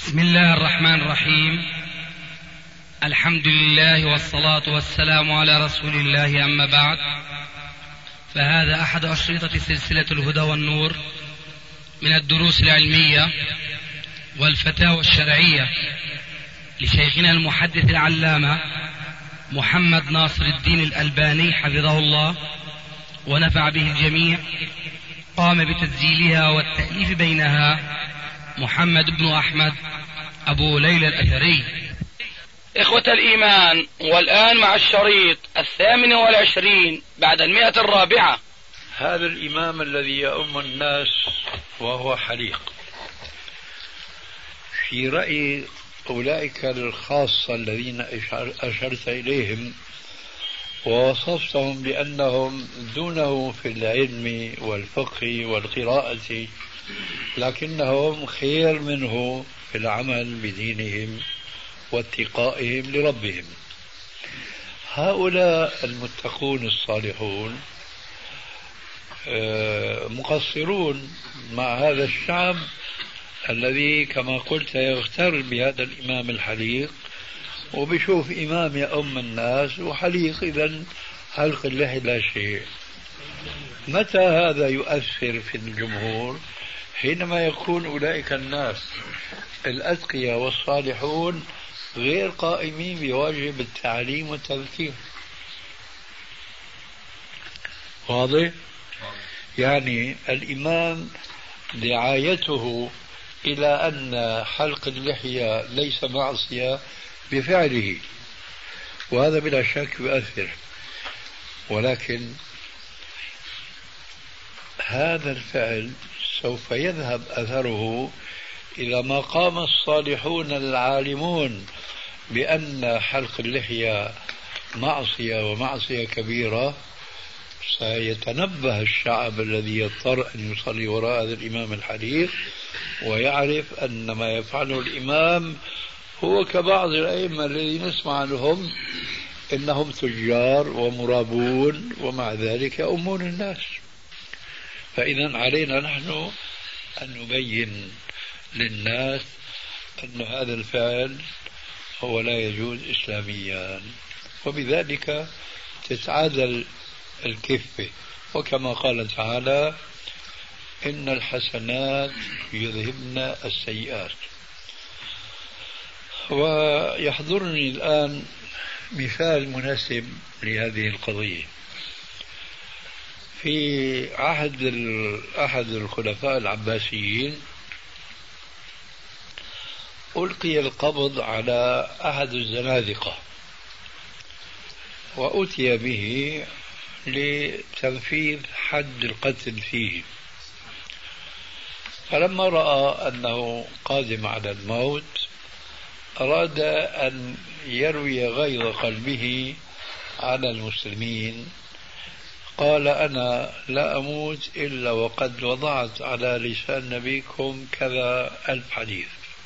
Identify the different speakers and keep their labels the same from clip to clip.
Speaker 1: بسم الله الرحمن الرحيم. الحمد لله والصلاة والسلام على رسول الله، أما بعد، فهذا أحد أشرطة سلسلة الهدى والنور من الدروس العلمية والفتاوى الشرعية لشيخنا المحدث العلامة محمد ناصر الدين الألباني حفظه الله ونفع به الجميع. قام بتسجيلها والتأليف بينها محمد بن أحمد أبو ليلى الأثري.
Speaker 2: إخوة الإيمان، والآن مع الشريط 28 بعد 100.
Speaker 3: هذا الإمام الذي يؤم الناس وهو حليق، في رأي أولئك الخاصة الذين أشرت إليهم ووصفتهم بأنهم دونه في العلم والفقه والقراءة، لكنهم خير منه في العمل بدينهم واتقائهم لربهم. هؤلاء المتقون الصالحون مقصرون مع هذا الشعب الذي كما قلت يغتر بهذا الإمام الحليق، وبشوف إمام يؤم الناس وحليق، إذن حلق اللحية لا شيء. متى هذا يؤثر في الجمهور؟ حينما يكون أولئك الناس الأتقياء والصالحون غير قائمين بواجب التعليم والتذكير. واضح؟ يعني الإمام دعايته إلى أن حلق اللحية ليس معصية بفعله، وهذا بلا شك يؤثر، ولكن هذا الفعل سوف يذهب أثره إلى ما قام الصالحون العالمون بأن حلق اللحية معصية ومعصية كبيرة. سيتنبه الشعب الذي يضطر أن يصلي وراء هذا الإمام الحليق ويعرف أن ما يفعله الإمام هو كبعض الأئمة الذين نسمع عنهم إنهم تجار ومرابون ومع ذلك يؤمون الناس. فإذا علينا نحن أن نبين للناس أن هذا الفعل هو لا يجوز إسلاميا، وبذلك تتعادل الكفة. وكما قال تعالى: إن الحسنات يذهبن السيئات. ويحضرني الآن مثال مناسب لهذه القضية. في عهد أحد الخلفاء العباسيين ألقي القبض على أحد الزنادقة وأتي به لتنفيذ حد القتل فيه، فلما رأى أنه قادم على الموت أراد أن يروي غيظ قلبه على المسلمين. قال: أنا لا أموت إلا وقد وضعت على لسان نبيكم كذا 1000 حديث.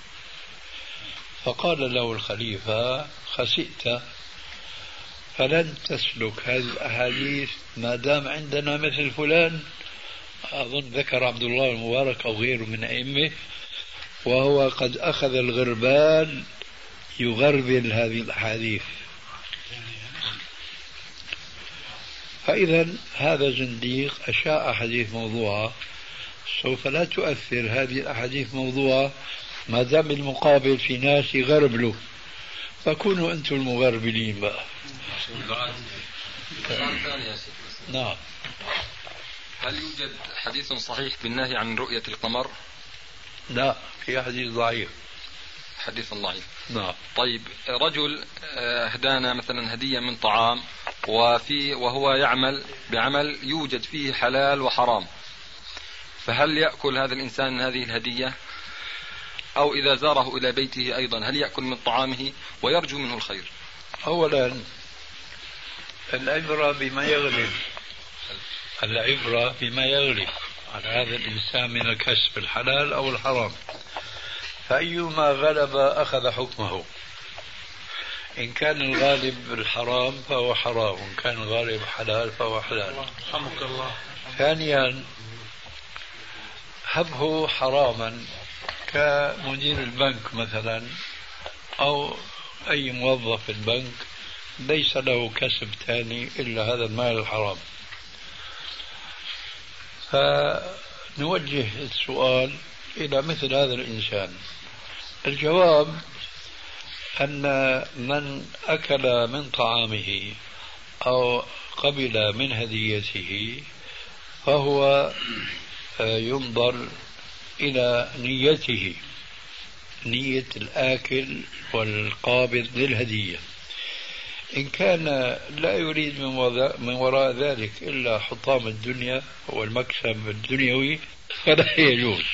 Speaker 3: فقال له الخليفة: خسئت، فلن تسلك هذه الأحاديث ما دام عندنا مثل فلان. أظن ذكر عبد الله المبارك أو غيره من أئمة، وهو قد أخذ الغربال يغربل هذه الأحاديث. فإذا هذا زنديق أشاع حديث موضوعة، سوف لا تؤثر هذه الأحاديث موضوعة ما دام المقابل في ناس يغربلوا، فكونوا أنتم المغربلين بقى. نعم.
Speaker 4: هل يوجد حديث صحيح بالنهي عن رؤية القمر؟
Speaker 3: لا، في حديث ضعيف.
Speaker 4: حديث ضعيف.
Speaker 3: نعم.
Speaker 4: طيب، رجل اهدانا مثلا هدية من طعام وهو يعمل بعمل يوجد فيه حلال وحرام، فهل يأكل هذا الإنسان هذه الهدية؟ أو إذا زاره إلى بيته أيضا هل يأكل من طعامه ويرجو منه الخير؟
Speaker 3: أولا العبرة بما يغلب، العبرة بما يغلب على هذا الإنسان من الكسب الحلال أو الحرام، فأيما غلب أخذ حكمه. إن كان الغالب الحرام فهو حرام، وإن كان الغالب حلال فهو حلال. رحمك الله. ثانيا، هبه حراما كمدير البنك مثلا أو أي موظف في البنك ليس له كسب ثاني إلا هذا المال الحرام. فنوجه السؤال إلى مثل هذا الإنسان. الجواب أن من أكل من طعامه أو قبل من هديته فهو ينظر إلى نيته، نية الآكل والقابض للهدية. إن كان لا يريد من وراء ذلك إلا حطام الدنيا والمكسب الدنيوي فلا يجوز.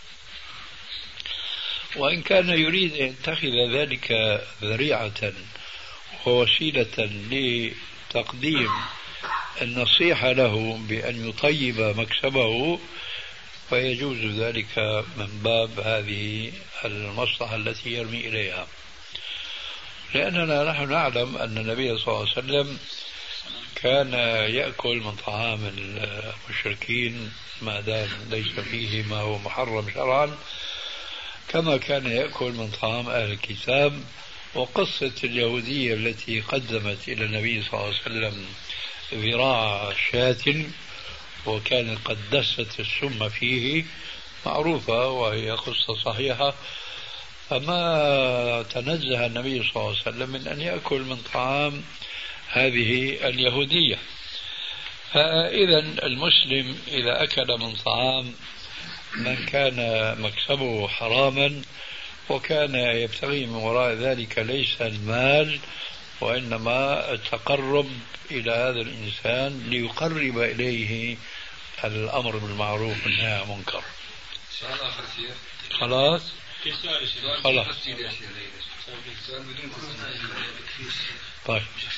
Speaker 3: وإن كان يريد أن يتخذ ذلك ذريعة ووسيلة لتقديم النصيحة له بأن يطيب مكسبه فيجوز ذلك من باب هذه المصلحة التي يرمي إليها. لأننا نحن نعلم أن النبي صلى الله عليه وسلم كان يأكل من طعام المشركين ما دام ليس فيه ما هو محرم شرعا، كما كان يأكل من طعام أهل الكتاب. وقصة اليهودية التي قدمت إلى النبي صلى الله عليه وسلم ذراع شاة وكانت قد دست السم فيه معروفة وهي قصة صحيحة. فما تنزه النبي صلى الله عليه وسلم من أن يأكل من طعام هذه اليهودية. فإذا المسلم إذا أكل من طعام من كان مكسبه حراما وكان يبتغي من وراء ذلك ليس المال وإنما التقرب إلى هذا الإنسان ليقرب إليه الأمر بالمعروف والنهي عن المنكر. خلاص خلاص طيب.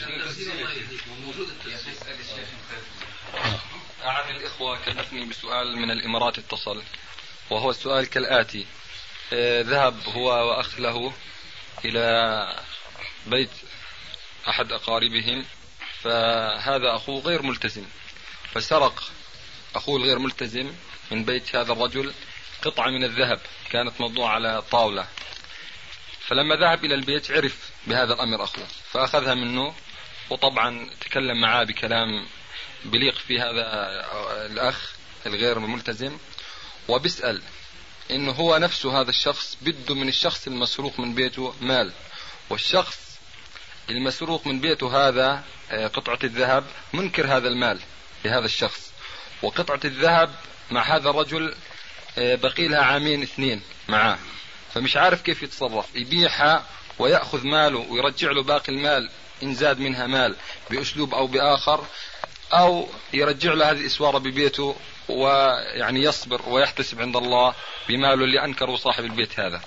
Speaker 4: أحد الإخوة كلفني بسؤال من الإمارات اتصل، وهو السؤال كالآتي: ذهب هو وأخ له إلى بيت أحد أقاربهم، فهذا أخوه غير ملتزم، فسرق أخوه الغير ملتزم من بيت هذا الرجل قطعة من الذهب كانت موضوعة على طاولة. فلما ذهب إلى البيت عرف بهذا الأمر أخوه، فأخذها منه، وطبعا تكلم معاه بكلام بليق في هذا الأخ الغير ملتزم، وبسأل إنه هو نفسه هذا الشخص بده من الشخص المسروق من بيته مال، والشخص المسروق من بيته هذا قطعة الذهب منكر هذا المال لهذا الشخص، وقطعة الذهب مع هذا الرجل بقي لها 2 معاه، فمش عارف كيف يتصرف، يبيعها ويأخذ ماله ويرجع له باقي المال إن زاد منها مال بأسلوب أو بآخر، أو يرجع له هذه الإسوارة ببيته ويعني يصبر ويحتسب عند الله بماله اللي أنكره صاحب البيت هذا.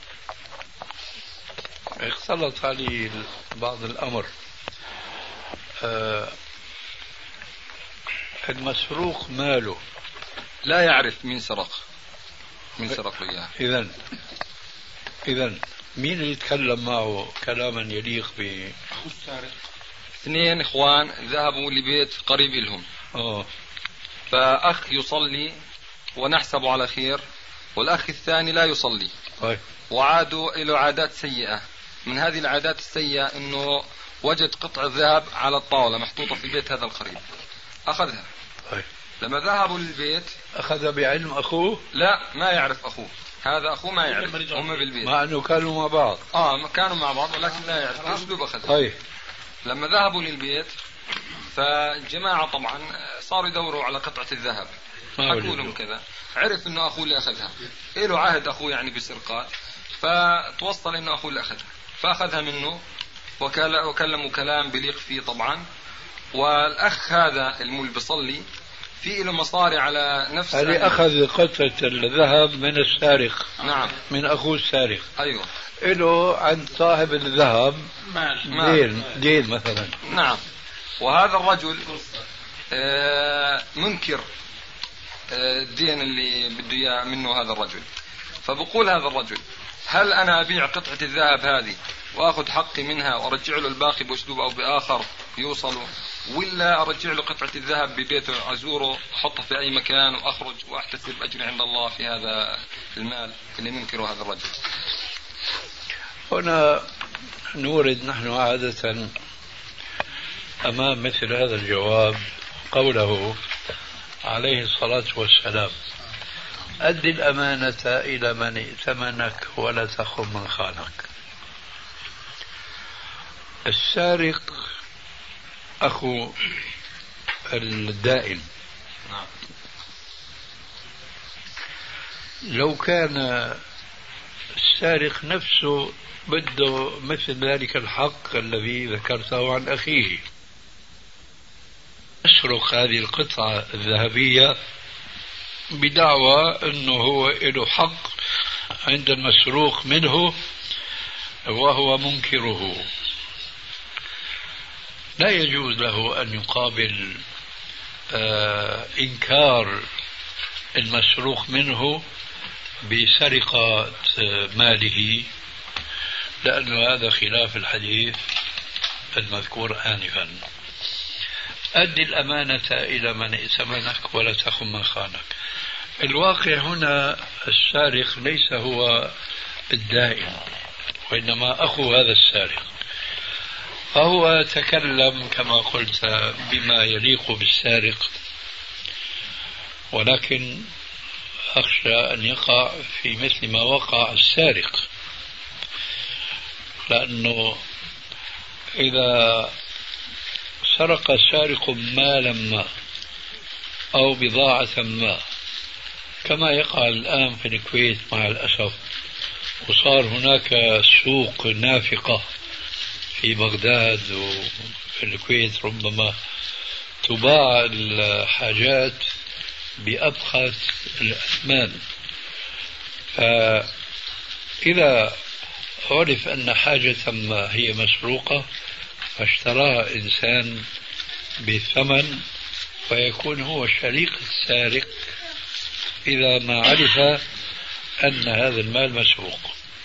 Speaker 3: اختلط علي بعض الأمر. المسروق ماله
Speaker 4: لا يعرف مين سرق له إياه.
Speaker 3: إذن مين اللي يتكلم معه كلاما يليق ب
Speaker 4: 2 إخوان ذهبوا لبيت قريب لهم، فأخ يصلي ونحسب على خير، والأخ الثاني لا يصلي، وعادوا إلى عادات سيئة. من هذه العادات السيئة أنه وجد قطع ذهب على الطاولة محطوطة في بيت هذا القريب، أخذها. لما ذهبوا للبيت
Speaker 3: أخذ بعلم أخوه؟
Speaker 4: لا، ما يعرف أخوه، هذا أخوه ما يعرف، هم بالبيت
Speaker 3: مع أنه كانوا مع بعض.
Speaker 4: كانوا مع بعض ولكن لا يعرف أسلوب أخذها. لما ذهبوا للبيت فالجماعة طبعا صاروا يدوروا على قطعة الذهب، حكوا لهم كذا، عرف انه اخوه اللي اخذها، له عهد اخوه يعني بسرقات، فتوصل انه اخوه اللي اخذها، فاخذها منه وكلموا كلام بليق فيه طبعا. والاخ هذا اللي بيصلي في له مصاري على نفس
Speaker 3: اللي اخذ قطعة الذهب من السارق.
Speaker 4: نعم،
Speaker 3: من اخوه السارق.
Speaker 4: ايوه،
Speaker 3: له عند صاحب الذهب دين مثلا.
Speaker 4: نعم، وهذا الرجل منكر الدين اللي بده اياه منه هذا الرجل. فبقول هذا الرجل: هل انا ابيع قطعة الذهب هذه واخذ حقي منها وارجع له الباقي باسلوب او باخر يوصلوا ولا أرجع له قطعة الذهب ببيته أزوره أحطه في أي مكان وأخرج وأحتسب أجر عند الله في هذا المال اللي منكره هذا الرجل؟
Speaker 3: هنا نورد نحن عادة أمام مثل هذا الجواب قوله عليه الصلاة والسلام: أد الأمانة إلى من ائتمنك ولا تخن من خانك. السارق أخو الدائن، لو كان السارق نفسه بده مثل ذلك الحق الذي ذكرته عن أخيه، يسرق هذه القطعة الذهبية بدعوى أنه هو له حق عند المسروق منه وهو منكره، لا يجوز له أن يقابل إنكار المسروق منه بسرقة ماله، لأن هذا خلاف الحديث المذكور آنفا. أد الأمانة إلى من ائتمنك ولا تخن من خانك. الواقع هنا السارق ليس هو الدائن وإنما أخو هذا السارق، فهو تكلم كما قلت بما يليق بالسارق، ولكن أخشى أن يقع في مثل ما وقع السارق، لأنه إذا سرق السارق مالا ما أو بضاعة ما كما يقع الآن في الكويت مع الأسف، وصار هناك سوق نافقة في بغداد وفي الكويت، ربما تباع الحاجات بأبخس الأثمان، فإذا عرف أن حاجة ما هي مسروقة فاشتراها إنسان بثمن، فيكون هو شريك السارق إذا ما عرف أن هذا المال مسروق.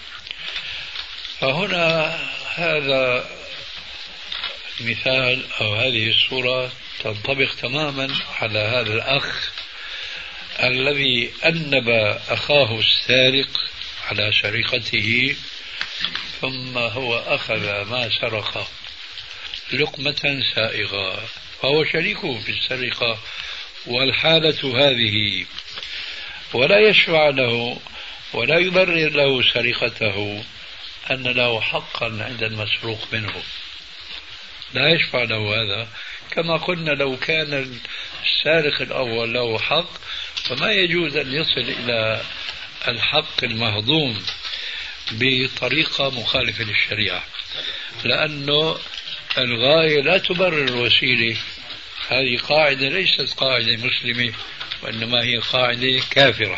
Speaker 3: فهنا هذا المثال أو هذه الصورة تنطبق تماما على هذا الأخ الذي أنب أخاه السارق على سرقته، ثم هو أخذ ما سرق لقمة سائغة، فهو شريكه في السرقة والحالة هذه، ولا يشفع له ولا يبرر له سرقته أن له حقا عند المسروق منه، لا يشفع له هذا. كما قلنا لو كان السارق الأول له حق فما يجوز أن يصل إلى الحق المهضوم بطريقة مخالفة للشريعة، لأنه الغاية لا تبرر الوسيلة. هذه قاعدة ليست قاعدة مسلمة وإنما هي قاعدة كافرة.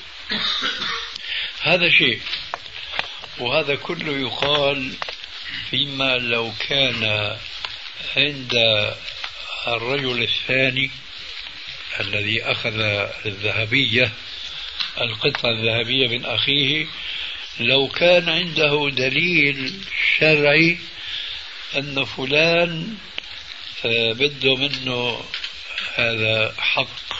Speaker 3: هذا شيء، وهذا كله يقال فيما لو كان عند الرجل الثاني الذي أخذ الذهبية القطعة الذهبية من أخيه، لو كان عنده دليل شرعي أن فلان بده منه هذا حق،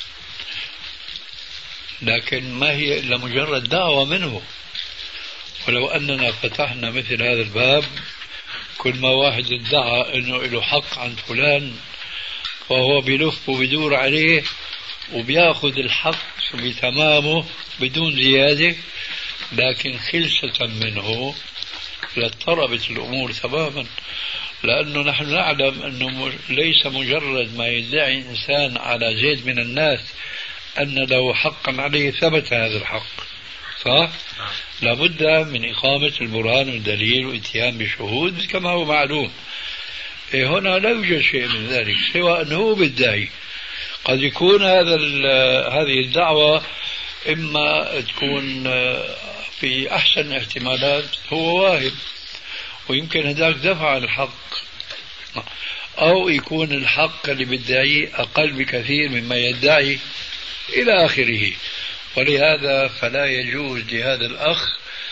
Speaker 3: لكن ما هي إلا مجرد دعوة منه. ولو أننا فتحنا مثل هذا الباب، كل ما واحد ادعى أنه له حق عند فلان فهو بلف وبدور عليه وبياخذ الحق بتمامه بدون زيادة، لكن خلصة منه لاضطربت الأمور تماما، لأنه نحن نعلم أنه ليس مجرد ما يدعي إنسان على زيد من الناس أن له حقا عليه ثبت هذا الحق، صح؟ لابد من إقامة البرهان والدليل وإتيان بشهود كما هو معلوم. هنا لا يوجد شيء من ذلك سوى أنه بالداعي. قد يكون هذه الدعوة إما تكون في أحسن الاحتمالات هو واهب ويمكن هذاك دفع الحق، أو يكون الحق اللي بيدعيه أقل بكثير مما يدعي إلى آخره. ولهذا فلا يجوز لهذا الأخ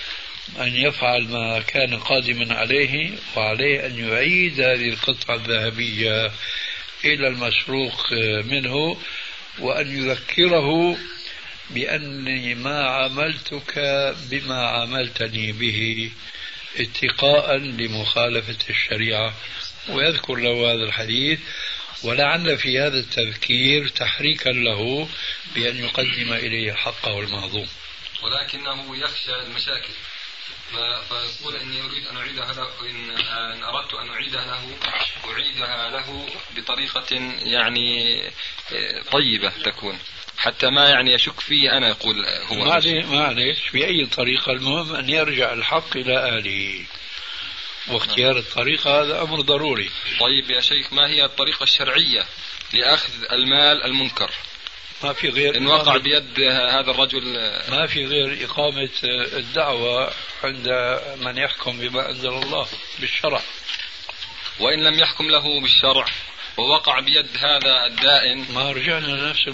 Speaker 3: أن يفعل ما كان قادما عليه، وعليه أن يعيد هذه القطعة الذهبية إلى المسروق منه، وأن يذكره بأني ما عاملتك بما عاملتني به اتقاء لمخالفة الشريعة، ويذكر له هذا الحديث، ولعل في هذا التذكير تحريكا له بأن يقدم إليه حقه المهضوم.
Speaker 4: ولكنه يخشى المشاكل، فيقول إني أريد أن أعيدها له، إن أردت أن أعيدها له بطريقة يعني طيبة تكون، حتى ما يعني يشك فيه أنا. يقول هو
Speaker 3: معلش بأي طريقة، المهم أن يرجع الحق إلى أهله، واختيار الطريقة هذا أمر ضروري.
Speaker 4: طيب يا شيخ، ما هي الطريقة الشرعية لأخذ المال المنكر؟
Speaker 3: ما في غير
Speaker 4: إن وقع بيد هذا الرجل،
Speaker 3: ما في غير إقامة الدعوة عند من يحكم بما أنزل الله بالشرع.
Speaker 4: وإن لم يحكم له بالشرع ووقع بيد هذا الدائن،
Speaker 3: ما رجعنا لنفس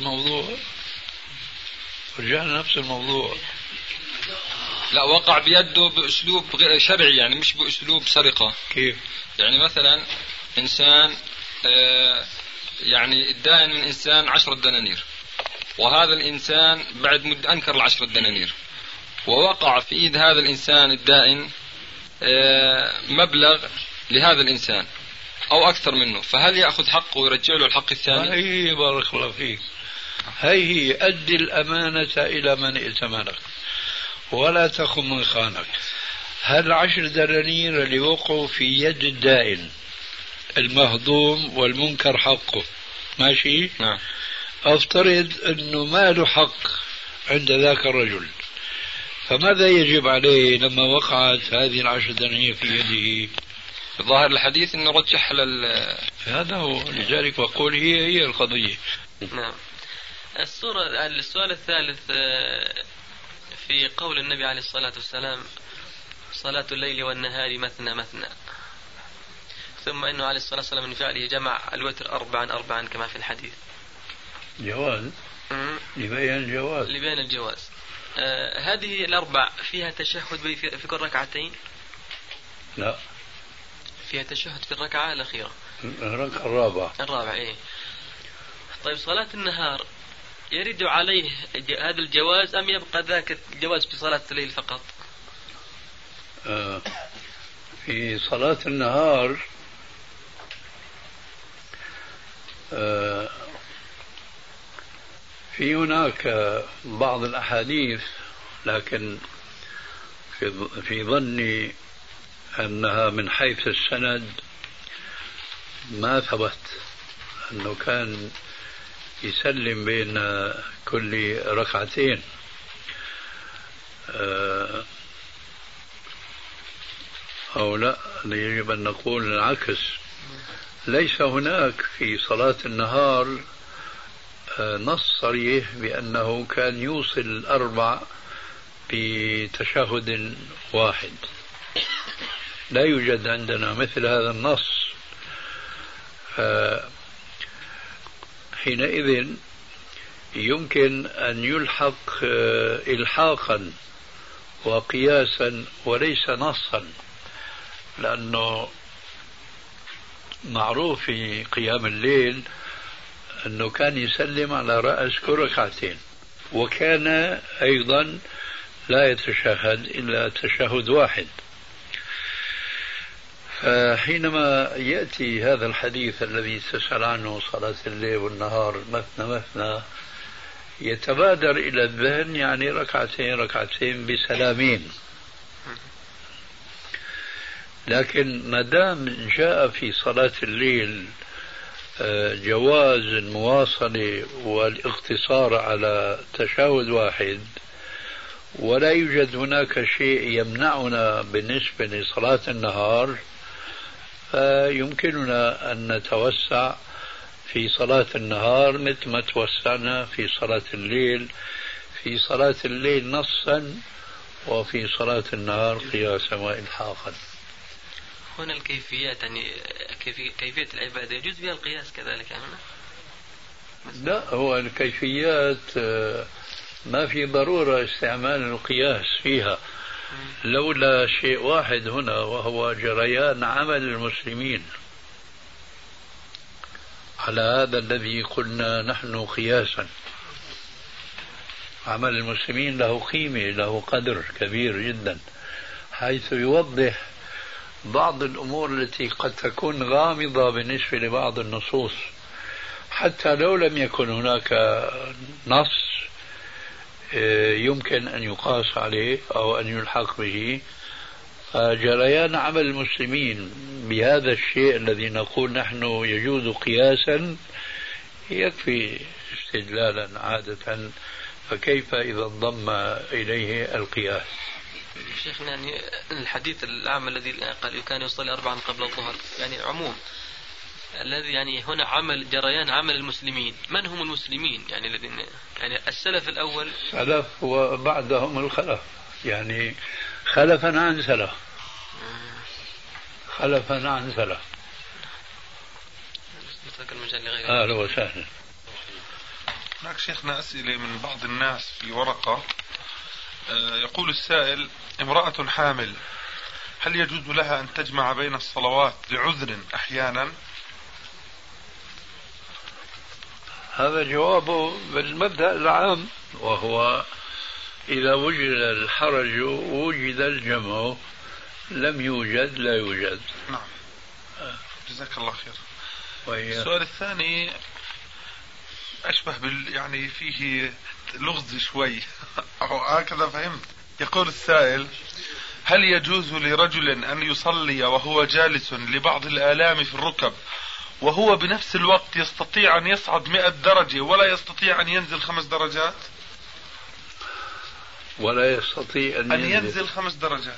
Speaker 3: الموضوع.
Speaker 4: لا، وقع بيده بأسلوب شرعي، يعني مش بأسلوب سرقة.
Speaker 3: كيف؟
Speaker 4: يعني مثلا إنسان يعني الدائن من إنسان 10 دنانير، وهذا الإنسان بعد مدة أنكر 10 دنانير، ووقع في إيد هذا الإنسان الدائن مبلغ لهذا الإنسان أو أكثر منه، فهل يأخذ حقه ويرجع له الحق الثاني؟
Speaker 3: هي بارك الله فيك، هي أدي الأمانة إلى من ائتمنك ولا تخن من خانك. هل 10 دنانير اللي وقعوا في يد الدائن المهضوم والمنكر حقه، ماشي؟
Speaker 4: نعم.
Speaker 3: أفترض أنه ما له حق عند ذاك الرجل، فماذا يجب عليه لما وقعت هذه 10 دنانير في يده؟
Speaker 4: ظاهر الحديث أنه رجح
Speaker 3: هذا هو، لذلك أقول هي القضية.
Speaker 5: نعم. السؤال الثالث في قول النبي عليه الصلاة والسلام: صلاة الليل والنهار مثنى مثنى، ثم أنه عليه الصلاة والسلام من فعله جمع الوتر 4 كما في الحديث.
Speaker 3: جواز، لبيان الجواز.
Speaker 5: هذه الأربع فيها تشهد في كل ركعتين؟
Speaker 3: لا،
Speaker 5: فيها تشهد في الركعة الأخيرة،
Speaker 3: الركعة الرابعة.
Speaker 5: إيه. طيب صلاة النهار يرد عليه هذا الجواز أم يبقى ذاك الجواز في صلاة الليل فقط؟
Speaker 3: في صلاة النهار في هناك بعض الأحاديث، لكن في ظني أنها من حيث السند ما ثبت أنه كان يسلم بين كل ركعتين. أو لا، يجب أن نقول العكس، ليس هناك في صلاة النهار نص صريح بأنه كان يوصل الأربع بتشهد واحد، لا يوجد عندنا مثل هذا النص. حينئذ يمكن أن يلحق إلحاقا وقياسا وليس نصا، لأنه معروف في قيام الليل أنه كان يسلم على رأس كل ركعتين، وكان أيضا لا يتشهد إلا تشهد واحد. فحينما يأتي هذا الحديث الذي تسأل عنه صلاة الليل والنهار مثنى مثنى، يتبادر إلى الذهن يعني ركعتين بسلامين. لكن ما دام جاء في صلاة الليل جواز المواصلة والاقتصار على تشهد واحد، ولا يوجد هناك شيء يمنعنا بالنسبة لصلاة النهار، فيمكننا أن نتوسع في صلاة النهار مثل ما توسعنا في صلاة الليل، في صلاة الليل نصا وفي صلاة النهار قياسا وإلحاقا.
Speaker 5: هنا الكيفيات، يعني كيفية العبادة يجوز فيها القياس كذلك هنا؟
Speaker 3: لا، هو الكيفيات ما في ضرورة استعمال القياس فيها، لولا شيء واحد هنا وهو جريان عمل المسلمين على هذا الذي قلنا نحن قياسا. عمل المسلمين له قيمة، له قدر كبير جدا، حيث يوضح بعض الأمور التي قد تكون غامضة بالنسبة لبعض النصوص، حتى لو لم يكن هناك نص يمكن أن يقاس عليه أو أن يلحق به. فجريان عمل المسلمين بهذا الشيء الذي نقول نحن يجوز قياسا يكفي استدلالا عادة، فكيف إذا انضم إليه القياس؟
Speaker 5: شيخنا يعني الحديث الأعمى الذي قال كان يصلي 4 قبل الظهر، يعني عموم الذي يعني هنا عمل جريان عمل المسلمين، من هم المسلمين يعني الذين يعني السلف الأول؟
Speaker 3: سلف وبعدهم الخلف، يعني خلفا عن سلف، خلفا عن سلف. أهلا وسهلا.
Speaker 6: هناك شيخنا أسئلة من بعض الناس في ورقة. يقول السائل: امرأة حامل هل يجوز لها أن تجمع بين الصلوات لعذر أحيانا؟
Speaker 3: هذا جوابه بالمبدأ العام، وهو إذا وجد الحرج وجد الجمع، لم يوجد لا يوجد.
Speaker 6: نعم، جزاك الله خير. السؤال الثاني أشبه يعني فيه لغز شوي أو هكذا فهمت. يقول السائل: هل يجوز لرجل أن يصلي وهو جالس لبعض الآلام في الركب وهو بنفس الوقت يستطيع أن يصعد 100 درجة ولا يستطيع أن ينزل 5 درجات؟
Speaker 3: ولا يستطيع أن
Speaker 6: ينزل 5 درجات.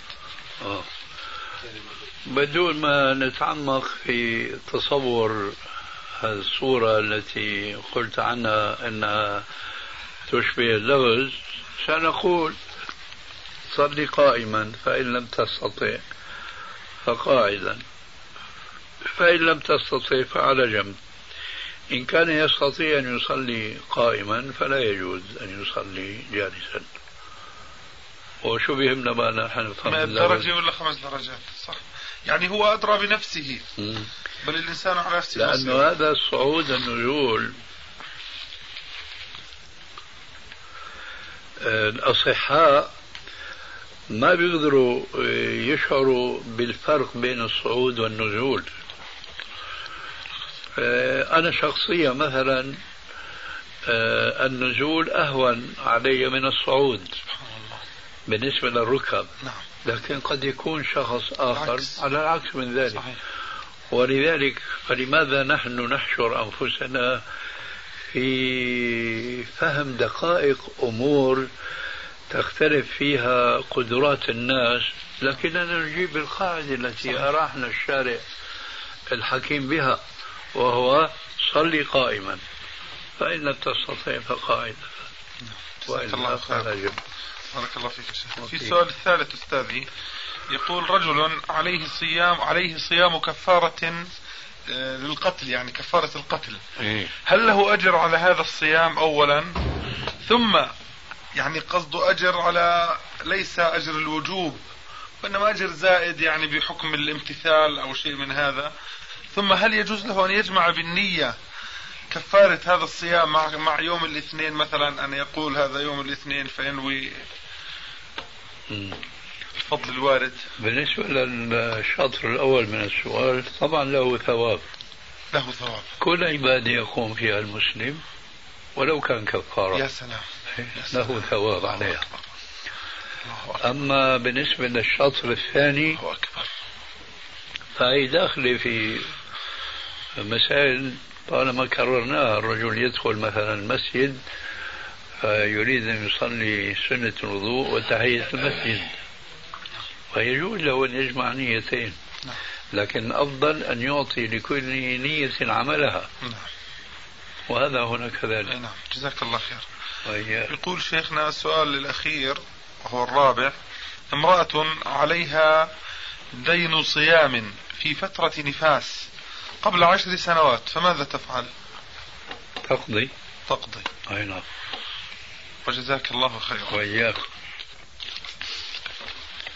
Speaker 3: بدون ما نتعمق في تصور هذه الصورة التي قلت عنها أنها تشبه اللغز، سنقول صلي قائما، فإن لم تستطع فقاعدا، فإن لم تستطع فعلى جنب. إن كان يستطيع أن يصلي قائما فلا يجوز أن يصلي جالسا. وشو بيهمنا بقى نحن نفهم
Speaker 6: 100 درجة ولا 5 درجات؟ صح، يعني هو أدرى بنفسه. بل الإنسان على نفسه،
Speaker 3: لأنه هذا الصعود النزول الأصحاء ما بيقدروا يشعروا بالفرق بين الصعود والنزول. أنا شخصيا مثلا النزول أهون علي من الصعود بالنسبة للركب، لكن قد يكون شخص آخر على العكس من ذلك. صحيح. ولذلك فلماذا نحن نحشر أنفسنا في فهم دقائق أمور تختلف فيها قدرات الناس، لكننا نجيب القاعدة التي أراحنا الشارع الحكيم بها، وهو صلي قائما، فإن لم تستطيع فقاعدا، وإلا فلا جنب.
Speaker 6: بارك الله فيك. في السؤال الثالث أستاذي، يقول: رجل عليه صيام كفارة للقتل، يعني كفارة القتل، هل له أجر على هذا الصيام أولا؟ ثم يعني قصده أجر على ليس أجر الوجوب وإنما أجر زائد يعني بحكم الامتثال أو شيء من هذا. ثم هل يجوز له أن يجمع بالنية كفارة هذا الصيام مع يوم الاثنين مثلا، أن يقول هذا يوم الاثنين فينوي الفضل الوارد؟
Speaker 3: بالنسبة للشطر الأول من السؤال، طبعا له ثواب،
Speaker 6: له ثواب
Speaker 3: كل عبادة يقوم فيها المسلم ولو كان كفارة.
Speaker 6: يا سلام.
Speaker 3: له ثواب عليها. أما بالنسبة للشطر الثاني فهي داخلة في مسائل طالما كررناها. الرجل يدخل مثلا المسجد فيريد أن يصلي سنة الوضوء وتحية المسجد، فيجوز له أن يجمع نيتين، لكن أفضل أن يعطي لكل نية عملها، وهذا هنا كذلك.
Speaker 6: نعم، جزاك الله خير. يقول شيخنا السؤال الأخير وهو الرابع: امرأة عليها دين صيام في فترة نفاس قبل 10 سنوات، فماذا تفعل؟
Speaker 3: تقضي. أي نعم.
Speaker 6: وجزاك الله خيرا.
Speaker 3: وإياك.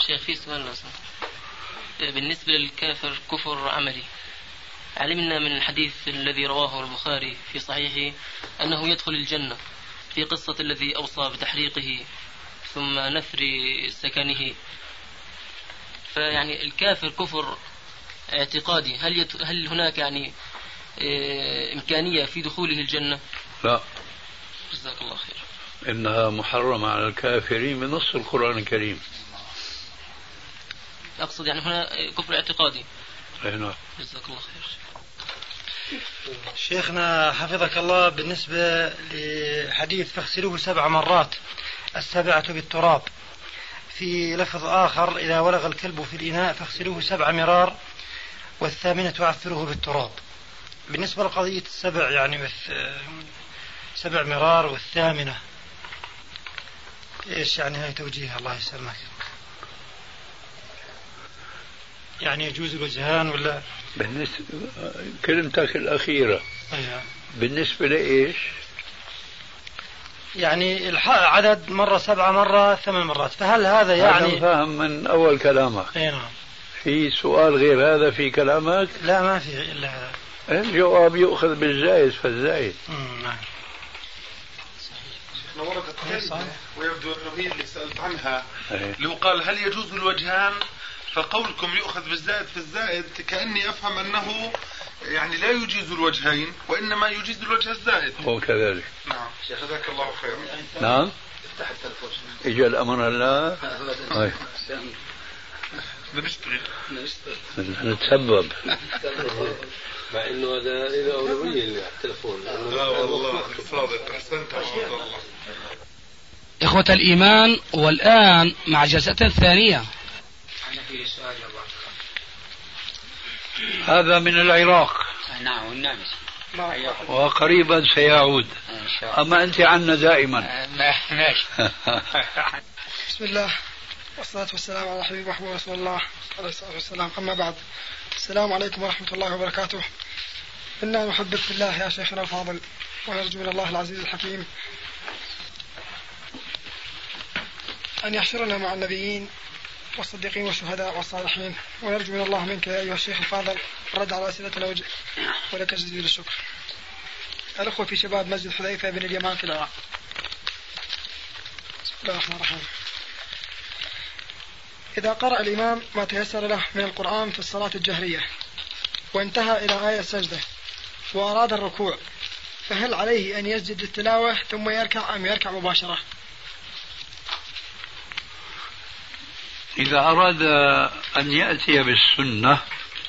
Speaker 5: شيخ في سؤال بالنسبة للكافر كفر عملي، علمنا من الحديث الذي رواه البخاري في صحيحه أنه يدخل الجنة في قصة الذي أوصى بتحريقه ثم نثر سكنه، فيعني الكافر كفر اعتقادي، هل هناك يعني إمكانية في دخوله الجنة؟
Speaker 3: لا،
Speaker 5: جزاك الله خير.
Speaker 3: إنها محرمة على الكافرين بنص القرآن الكريم.
Speaker 5: أقصد يعني هنا كفر اعتقادي.
Speaker 3: نعم.
Speaker 5: جزاك الله خير.
Speaker 7: شيخنا حفظك الله، بالنسبة لحديث فاغسلوه 7 مرات، 7 بالتراب، في لفظ آخر إذا ولغ الكلب في الإناء فاغسلوه 7 مرار وال8 عفروه بالتراب. بالنسبة لقضية 7 يعني 7 مرار وال8، إيش يعني هاي توجيهها؟ الله يسلمك، يعني يجوز الوجهان ولا؟
Speaker 3: بالنسبة كلمتك الأخيرة
Speaker 7: أيها.
Speaker 3: بالنسبة لإيش؟
Speaker 7: يعني عدد مرة 7 مرة 8 مرات، فهل هذا يعني؟
Speaker 3: أنا فاهم من أول كلامك.
Speaker 7: أي نعم. في
Speaker 3: سؤال غير هذا في كلامك؟
Speaker 7: لا ما في إلا هذا.
Speaker 3: الجواب يؤخذ بالزائد فالزائد.
Speaker 7: نعم.
Speaker 6: وردت كلمة ويبدو أنه هي اللي سألت عنها، لو قال هل يجوز الوجهان، فقولكم يؤخذ بالزائد في الزائد كأني أفهم أنه يعني لا يجيز الوجهين وإنما يجيز الوجه الزائد.
Speaker 3: هو كذلك.
Speaker 6: نعم. جزاك الله خير.
Speaker 3: نعم. إجا الأمر هلا.
Speaker 6: نشتغل
Speaker 3: نتسبب.
Speaker 8: مع إنه هذا إذا أولوية التلفون.
Speaker 6: لا والله صادق، أحسنت الله.
Speaker 1: إخوة الإيمان، والآن مع جلسة ثانية.
Speaker 3: هذا من العراق.
Speaker 9: نعم والنامس.
Speaker 3: وقريبا سيعود. أما أنت عنا دائما.
Speaker 9: ماشي.
Speaker 10: بسم الله والصلاة والسلام على حبيب محمد رسول الله عليه الصلاة والسلام، أما بعد. السلام عليكم ورحمة الله وبركاته. إنا نحبك في الله يا شيخنا الفاضل، ونرجو من الله العزيز الحكيم أن يحشرنا مع النبيين والصديقين والشهداء والصالحين، ونرجو من الله منك يا أيها الشيخ الفاضل الرد على أسئلتنا ولك جزيل الشكر. الأخوة في شباب مسجد حذيفة بن اليمان في العراق. بسم الله الرحمن الرحيم. إذا قرأ الإمام ما تيسر له من القرآن في الصلاة الجهرية وانتهى إلى آية السجدة وأراد الركوع، فهل عليه أن يسجد للتلاوة ثم يركع أم يركع مباشرة؟
Speaker 3: إذا أراد أن يأتي بالسنة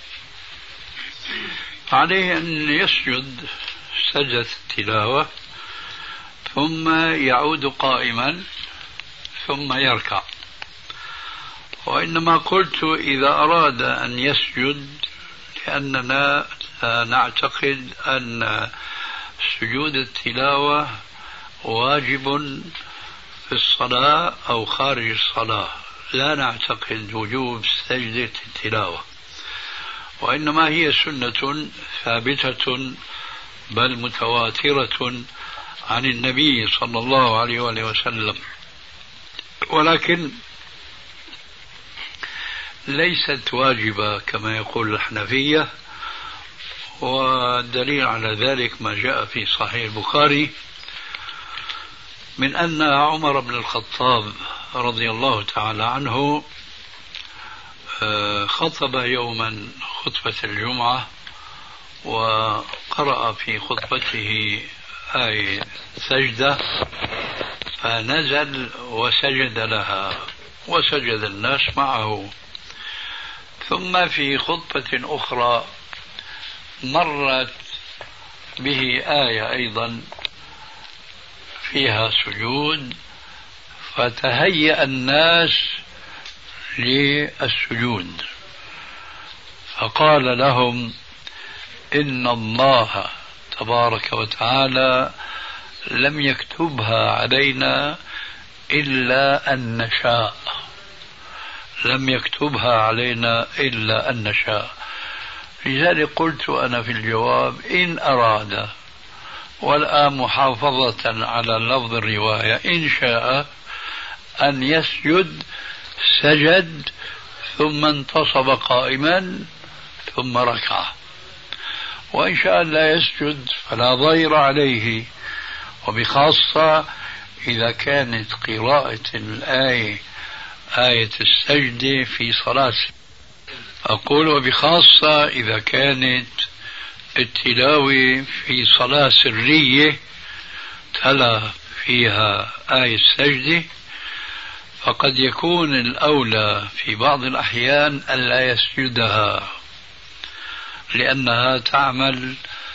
Speaker 3: عليه أن يسجد سجدة التلاوة ثم يعود قائما ثم يركع. وإنما قلت إذا أراد أن يسجد لأننا نعتقد أن سجود التلاوة واجب في الصلاة أو خارج الصلاة، لا نعتقد وجوب سجدة التلاوة، وإنما هي سنة ثابتة بل متواترة عن النبي صلى الله عليه وآله وسلم، ولكن ليست واجبة كما يقول الحنفية. والدليل على ذلك ما جاء في صحيح البخاري من أن عمر بن الخطاب رضي الله تعالى عنه خطب يوما خطبة الجمعة وقرأ في خطبته آية سجدة فنزل وسجد لها وسجد الناس معه. ثم في خطبة أخرى مرت به آية أيضا فيها سجود فتهيأ الناس للسجود فقال لهم إن الله تبارك وتعالى لم يكتبها علينا إلا أن نشاء، لم يكتبها علينا إلا أن نشاء. لذلك قلت أنا في الجواب إن أراد، والآن محافظة على لفظ الرواية، إن شاء أن يسجد سجد ثم انتصب قائما ثم ركع. وإن شاء لا يسجد فلا ضير عليه، وبخاصة إذا كانت قراءة الآية آية السجدة في صلاة. أقول وبخاصة إذا كانت التلاوة في صلاة سرية تلا فيها آية السجدة، فقد يكون الأولى في بعض الأحيان ألا يسجدها، لأنها تعمل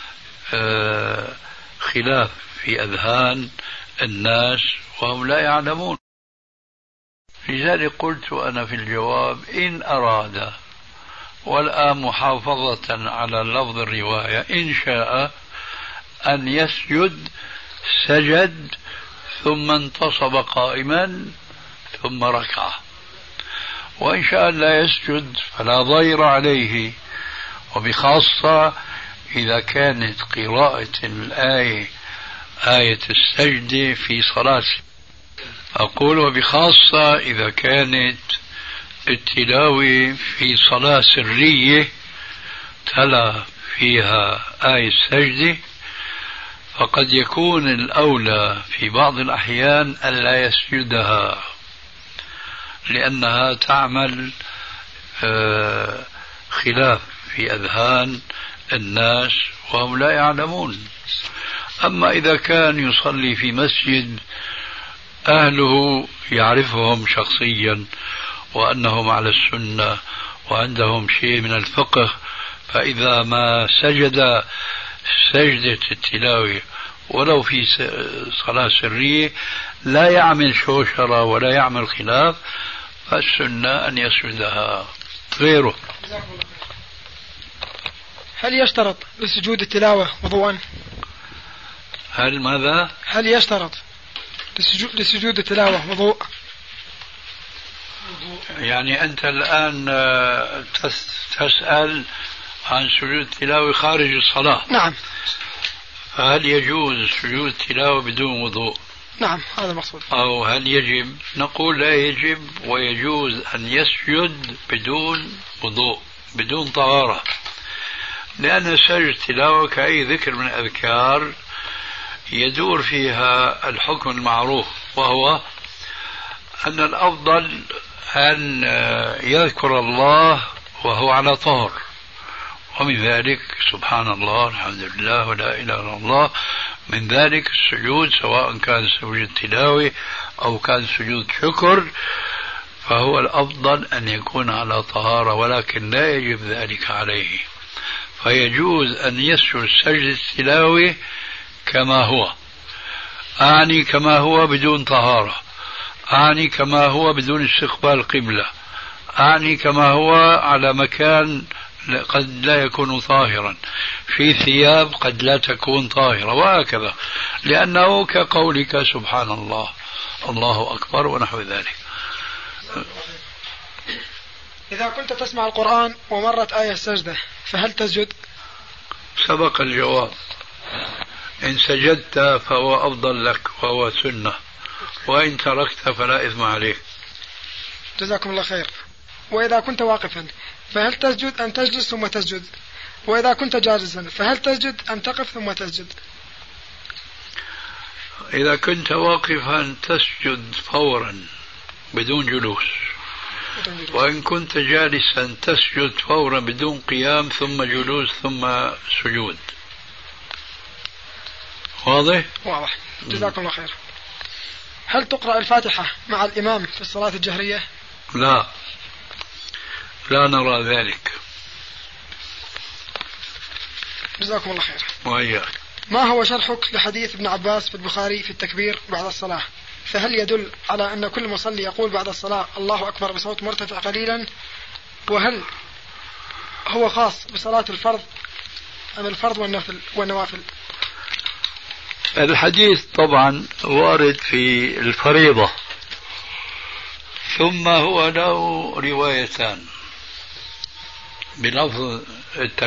Speaker 3: خلاف في أذهان الناس وهم لا يعلمون. لذلك قلت أنا في الجواب إن أراد، والآن محافظة على لفظ الرواية، إن شاء أن يسجد سجد ثم انتصب قائما ثم ركع، وإن شاء لا يسجد فلا ضير عليه، وبخاصة إذا كانت قراءة الآية آية السجدة في صلاة. أقول وبخاصة إذا كانت التلاوة في صلاة سرية تلا فيها آية السجدة، فقد يكون الأولى في بعض الأحيان ألا يسجدها، لأنها تعمل خلاف في أذهان الناس وهم لا يعلمون. أما إذا كان يصلي في مسجد أهله يعرفهم شخصيا وأنهم على السنة وعندهم شيء من الفقه، فإذا ما سجد سجدة التلاوة ولو في صلاة سرية لا يعمل شوشرة ولا يعمل خلاف، فالسنة أن يسجدها غيره.
Speaker 10: هل يشترط لسجود التلاوة وضوءا؟
Speaker 3: هل ماذا؟
Speaker 10: هل يشترط لسجود التلاوة وضوء؟
Speaker 3: يعني أنت الآن تسأل عن سجود التلاوة خارج الصلاة.
Speaker 10: نعم.
Speaker 3: فهل يجوز سجود التلاوة بدون وضوء؟
Speaker 10: نعم هذا المقصود.
Speaker 3: أو هل يجب؟ نقول لا يجب، ويجوز أن يسجد بدون وضوء بدون طهارة، لأن سجد التلاوة كأي ذكر من الأذكار يدور فيها الحكم المعروف، وهو أن الأفضل أن يذكر الله وهو على طهر، ومن ذلك سبحان الله الحمد لله ولا إله إلا الله. من ذلك السجود سواء كان سجود تلاوة أو كان سجود شكر، فهو الأفضل أن يكون على طهارة، ولكن لا يجب ذلك عليه. فيجوز أن يسجد سجد التلاوة كما هو، أعني كما هو بدون طهارة، أعني كما هو بدون استقبال قبلة، أعني كما هو على مكان قد لا يكون طاهرا، في ثياب قد لا تكون طاهرة، وهكذا، لأنه كقولك سبحان الله الله أكبر ونحو ذلك.
Speaker 10: إذا كنت تسمع القرآن ومرت آية السجدة فهل تسجد؟
Speaker 3: سبق الجواب، إن سجدت فهو أفضل لك وهو سنة، وإن تركت فلا إثم عليك.
Speaker 10: جزاكم الله خير. وإذا كنت واقفا فهل تسجد أن تجلس ثم تسجد؟ وإذا كنت جالسا فهل تسجد أن تقف ثم تسجد؟
Speaker 3: إذا كنت واقفا تسجد فورا بدون جلوس، وإن كنت جالسا تسجد فورا بدون قيام ثم جلوس ثم سجود. واضح؟
Speaker 10: واضح. جزاكم الله خير. هل تقرأ الفاتحة مع الإمام في الصلاة الجهرية؟
Speaker 3: لا، لا نرى ذلك.
Speaker 10: جزاكم الله خير.
Speaker 3: وإياك.
Speaker 10: ما هو شرحك لحديث ابن عباس في البخاري في التكبير بعد الصلاة؟ فهل يدل على أن كل مصلي يقول بعد الصلاة الله أكبر بصوت مرتفع قليلا؟ وهل هو خاص بصلاة الفرض أم الفرض والنوافل؟
Speaker 3: الحديث طبعا وارد في الفريضة، ثم هو له روايتان بلفظ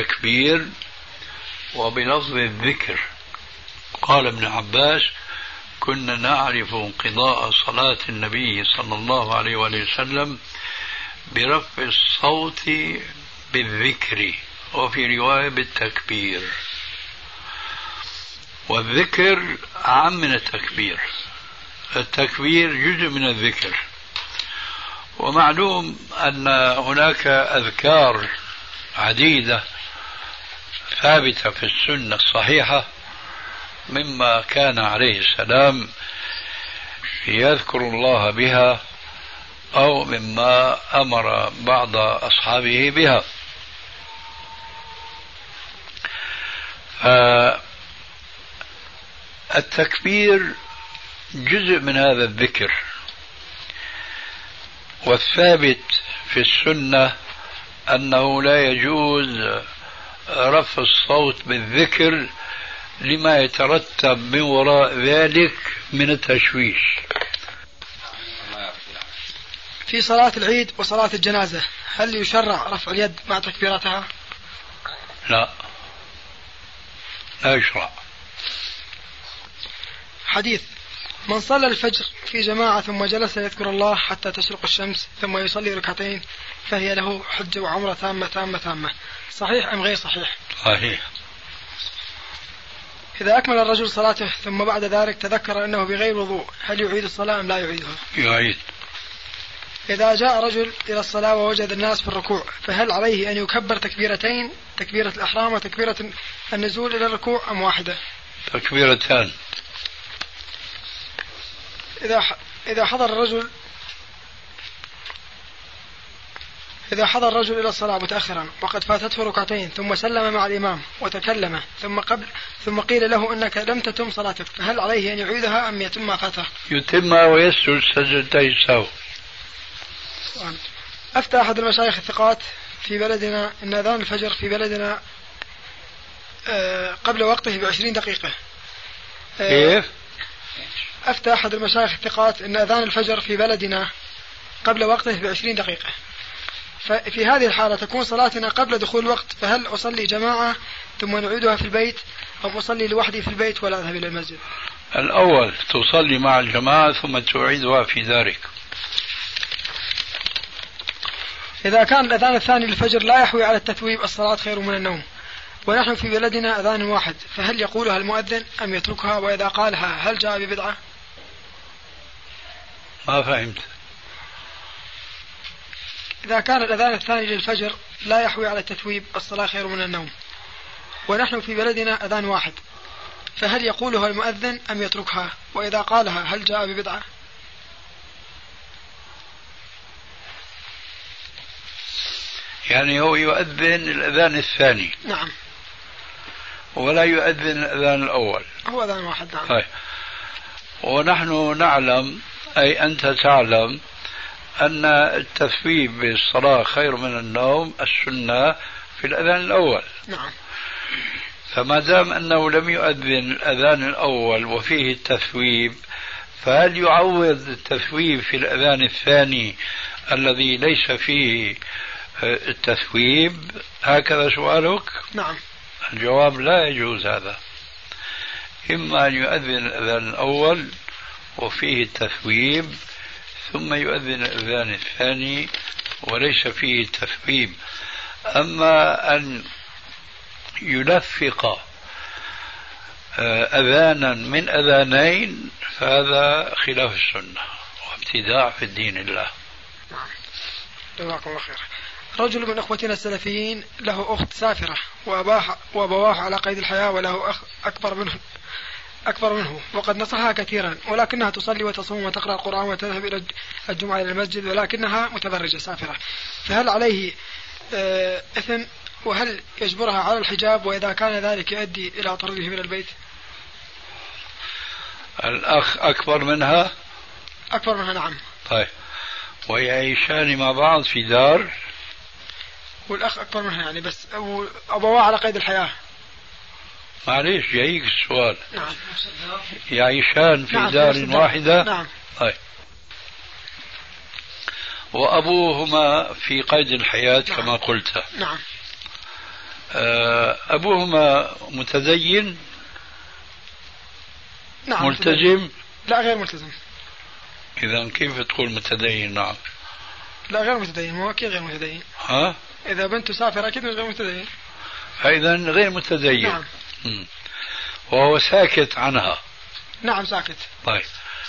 Speaker 3: التكبير وبلفظ الذكر. قال ابن عباس كنا نعرف انقضاء صلاة النبي صلى الله عليه وسلم برفع الصوت بالذكر، وفي رواية بالتكبير، والذكر أعم من التكبير. التكبير جزء من الذكر، ومعلوم أن هناك أذكار عديدة ثابتة في السنة الصحيحة مما كان عليه السلام يذكر الله بها، أو مما أمر بعض أصحابه بها. التكبير جزء من هذا الذكر، والثابت في السنة أنه لا يجوز رفع الصوت بالذكر لما يترتب من وراء ذلك من التشويش.
Speaker 10: في صلاة العيد وصلاة الجنازة هل يشرع رفع اليد مع تكبيراتها؟
Speaker 3: لا يشرع.
Speaker 10: حديث: من صلى الفجر في جماعة ثم جلس يذكر الله حتى تشرق الشمس ثم يصلي ركعتين فهي له حجة وعمرة تامة، صحيح أم غير صحيح؟
Speaker 3: صحيح.
Speaker 10: إذا أكمل الرجل صلاته ثم بعد ذلك تذكر أنه بغير وضوء هل يعيد الصلاة أم لا يعيدها؟
Speaker 3: يعيد.
Speaker 10: إذا جاء رجل إلى الصلاة ووجد الناس في الركوع فهل عليه أن يكبر تكبيرتين، تكبيرة الإحرام وتكبيرة النزول إلى الركوع، أم واحدة؟
Speaker 3: تكبيرتان.
Speaker 10: إذا حضر الرجل إلى الصلاة متأخرا وقد فاتته ركعتين ثم سلم مع الإمام وتكلم ثم قيل له أنك لم تتم صلاتك فهل عليه أن يعيدها أم يتم ما فاته؟
Speaker 3: يتمها ويسجد سجدتي السهو.
Speaker 10: أفتى أحد المشايخ الثقات في بلدنا أن أذان الفجر في بلدنا قبل وقته ب20 دقيقة.
Speaker 3: كيف؟
Speaker 10: أفتى أحد المشايخ الثقات أن أذان الفجر في بلدنا قبل وقته ب20 دقيقة، ففي هذه الحالة تكون صلاتنا قبل دخول الوقت، فهل أصلي جماعة ثم نعيدها في البيت أو أصلي لوحدي في البيت ولا أذهب إلى المسجد؟
Speaker 3: الأول تصلي مع الجماعة ثم تعيدها في دارك.
Speaker 10: إذا كان الأذان الثاني للفجر لا يحوي على التثويب الصلاة خير من النوم، ونحن في بلدنا أذان واحد، فهل يقولها المؤذن أم يتركها؟ وإذا قالها هل جاء ببدعة؟
Speaker 3: ما فهمت.
Speaker 10: إذا كان الأذان الثاني للفجر لا يحوي على التثويب الصلاة خير من النوم، ونحن في بلدنا أذان واحد، فهل يقولها المؤذن أم يتركها؟ وإذا قالها هل جاء ببدعة؟
Speaker 3: يعني هو يؤذن الأذان الثاني.
Speaker 10: نعم.
Speaker 3: ولا يؤذن الأذان الأول.
Speaker 10: هو أذان واحد. نعم.
Speaker 3: طيب. ونحن نعلم، أي أنت تعلم، أن التثويب بالصلاة خير من النوم السنة في الأذان الأول.
Speaker 10: نعم.
Speaker 3: فما دام أنه لم يؤذن الأذان الأول وفيه التثويب، فهل يعوض التثويب في الأذان الثاني الذي ليس فيه التثويب؟ هكذا سؤالك؟
Speaker 10: نعم.
Speaker 3: الجواب: لا يجوز هذا. إما أن يؤذن الأذان الأول وفيه التثويب ثم يؤذن الأذان الثاني وليس فيه التثويب. أما أن يلفق أذانا من أذانين فهذا خلاف السنة وابتداع في الدين الله.
Speaker 10: جزاكم الله خير. رجل من أخوتنا السلفيين له أخت سافرة وأبواه على قيد الحياة وله أخ أكبر منه وقد نصحها كثيرا، ولكنها تصلي وتصوم وتقرأ القرآن وتذهب إلى الجمعة إلى المسجد، ولكنها متبرجة سافرة، فهل عليه إثم؟ وهل يجبرها على الحجاب؟ وإذا كان ذلك يؤدي إلى طرده من البيت؟
Speaker 3: الأخ أكبر منها؟
Speaker 10: أكبر منها. نعم.
Speaker 3: طيب. ويعيشان مع بعض في دار؟
Speaker 10: والأخ أكبر منها يعني، بس أبواه على قيد الحياة.
Speaker 3: معليش جايك السؤال.
Speaker 10: نعم.
Speaker 3: يعيشان في دار واحدة؟
Speaker 10: نعم.
Speaker 3: طيب. وأبوهما في قيد الحياة. نعم. كما قلت.
Speaker 10: نعم.
Speaker 3: أبوهما متدين؟
Speaker 10: نعم.
Speaker 3: ملتزم؟
Speaker 10: لا غير ملتزم.
Speaker 3: إذا كيف تقول متدين؟ نعم.
Speaker 10: لا غير متدين، هو أكيد غير متدين.
Speaker 3: ها؟
Speaker 10: إذا بنته سافر أكيد غير متدين.
Speaker 3: إذا غير متدين.
Speaker 10: نعم.
Speaker 3: وهو ساكت عنها.
Speaker 10: نعم ساكت.
Speaker 3: طيب،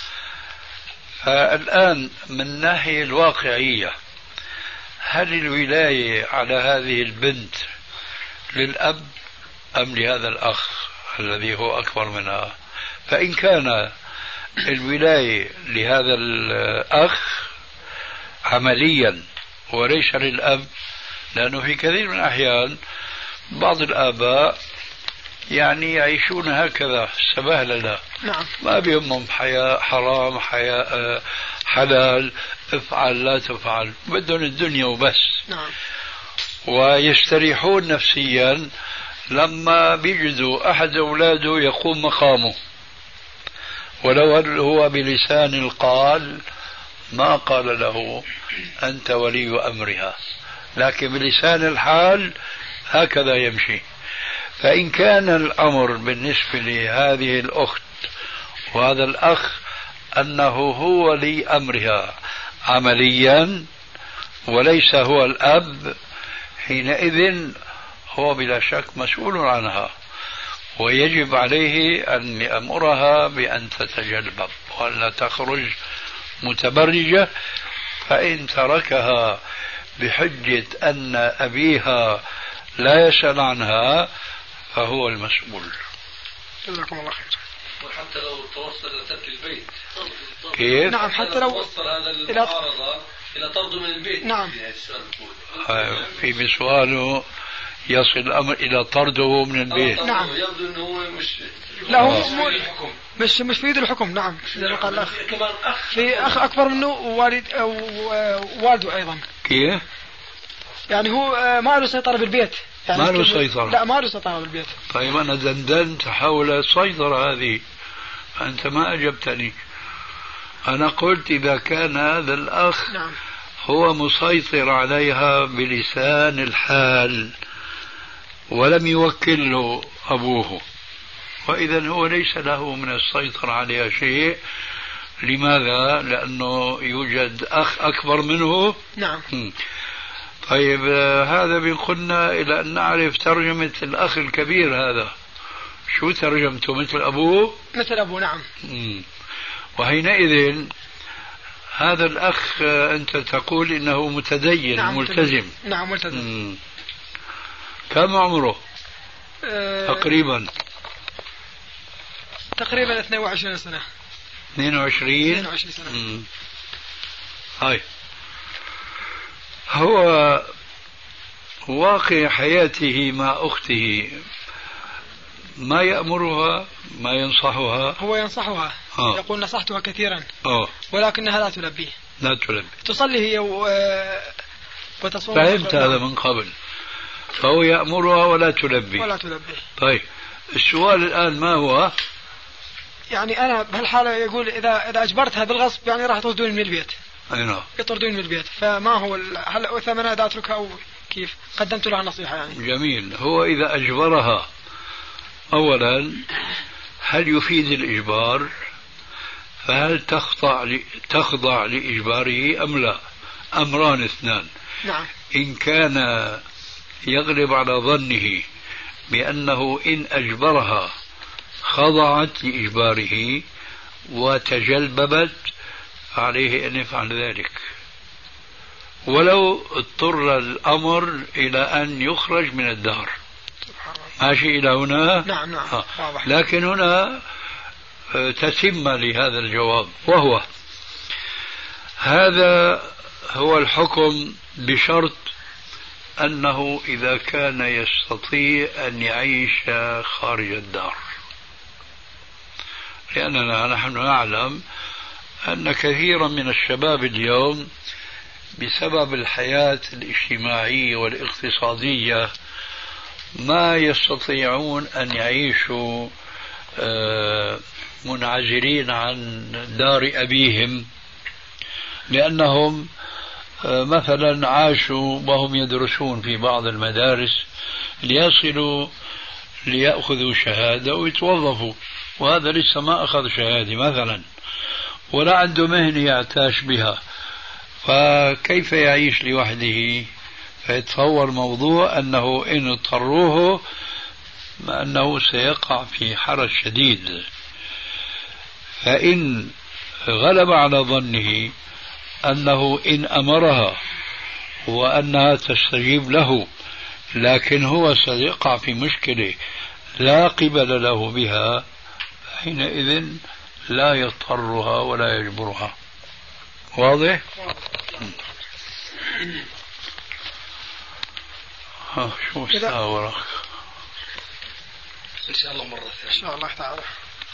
Speaker 3: فالآن من الناحية الواقعية هل الولاية على هذه البنت للأب أم لهذا الأخ الذي هو أكبر منها؟ فإن كان الولاية لهذا الأخ عمليا وليس للأب، لأنه في كثير من الأحيان بعض الآباء يعني يعيشون هكذا سبهللة.
Speaker 10: نعم.
Speaker 3: ما بيهمهم حرام حلال، افعل لا تفعل، بدهم الدنيا وبس.
Speaker 10: نعم.
Speaker 3: ويستريحون نفسيا لما بيجدوا أحد أولاده يقوم مقامه، ولو هو بلسان القال ما قال له أنت ولي أمرها، لكن بلسان الحال هكذا يمشي. فإن كان الأمر بالنسبة لهذه الأخت وهذا الأخ أنه هو لي أمرها عمليا وليس هو الأب، حينئذ هو بلا شك مسؤول عنها، ويجب عليه أن يأمرها بأن تتجلبب وأن لا تخرج متبرجة. فإن تركها بحجة أن أبيها لا يسأل عنها فهو المسؤول.
Speaker 10: جزاكم الله خير.
Speaker 8: وحتى لو توصل إلى ترك البيت
Speaker 3: كيف؟
Speaker 10: نعم، حتى لو
Speaker 8: توصل هذا المعارضة إلى طرده من البيت.
Speaker 10: نعم.
Speaker 3: في سؤاله يصل الأمر إلى طرده من البيت.
Speaker 10: نعم.
Speaker 8: يبدو أنه هو مش
Speaker 10: لا هو مش في يد الحكم. نعم زي ما قال الأخ، في أخ أكبر منه والده أيضا.
Speaker 3: كيف؟
Speaker 10: يعني هو ما له سيطرة بالبيت. يعني
Speaker 3: ما له سيطرة؟
Speaker 10: لا ما له سيطرة بالبيت.
Speaker 3: طيب أنا دندنت حول السيطرة هذه، أنت ما أجبتني. أنا قلت إذا كان هذا الأخ
Speaker 10: نعم.
Speaker 3: هو مسيطر عليها بلسان الحال ولم يوكل له أبوه، وإذا هو ليس له من السيطرة عليها شيء. لماذا؟ لأنه يوجد أخ أكبر منه.
Speaker 10: نعم.
Speaker 3: طيب هذا بينقلنا إلى أن نعرف ترجمة الأخ الكبير هذا، شو ترجمته؟ مثل أبوه؟
Speaker 10: مثل أبوه. نعم.
Speaker 3: وحينئذ هذا الأخ أنت تقول إنه متدين. نعم. ملتزم.
Speaker 10: نعم ملتزم.
Speaker 3: كم عمره؟ تقريبا
Speaker 10: 22 سنة.
Speaker 3: 22
Speaker 10: سنة.
Speaker 3: هاي هو واقع حياته مع أخته، ما يأمرها ما ينصحها.
Speaker 10: هو ينصحها. يقول نصحتها كثيرا ولكنها لا تلبي.
Speaker 3: لا تلبي.
Speaker 10: تصلي هي وتصوم.
Speaker 3: فهمت هذا من قبل. فهو يأمرها ولا تلبي.
Speaker 10: ولا تلبي.
Speaker 3: طيب السؤال الآن ما هو؟
Speaker 10: يعني أنا بهالحالة يقول إذا أجبرتها بالغصب يعني راح تطردوني من البيت.
Speaker 3: أي نعم.
Speaker 10: يطردوني من البيت، فما هو هل أثمنها إذا أتركها أو كيف؟ قدمت لها نصيحة يعني.
Speaker 3: جميل. هو إذا أجبرها أولا هل يفيد الإجبار؟ فهل تخضع لإجباره أم لا؟ أمران اثنان.
Speaker 10: نعم.
Speaker 3: إن كان يغلب على ظنه بأنه إن أجبرها خضعت لإجباره وتجلببت عليه أن يفعل ذلك، ولو اضطر الأمر إلى أن يخرج من الدار. ماشي إلى هنا؟
Speaker 10: نعم. واضح.
Speaker 3: لكن هنا تتم لهذا الجواب، وهو هذا هو الحكم بشرط أنه إذا كان يستطيع أن يعيش خارج الدار. لأننا نحن نعلم أن كثيرا من الشباب اليوم بسبب الحياة الاجتماعية والاقتصادية ما يستطيعون أن يعيشوا منعزلين عن دار أبيهم، لأنهم مثلا عاشوا وهم يدرسون في بعض المدارس ليصلوا ليأخذوا شهادة ويتوظفوا، وهذا لسه ما أخذ شهادة مثلا، ولا عنده مهنة يعتاش بها، فكيف يعيش لوحده؟ فيتصور موضوع أنه إن اضطروه أنه سيقع في حرج شديد. فإن غلب على ظنه أنه إن أمرها وأنها تستجيب له لكن هو سيقع في مشكلة لا قبل له بها، حينئذ لا يضطرها ولا يجبرها. واضح؟ شو مستوى
Speaker 1: إن شاء الله مرة ثانية
Speaker 10: إن شاء الله تعالى.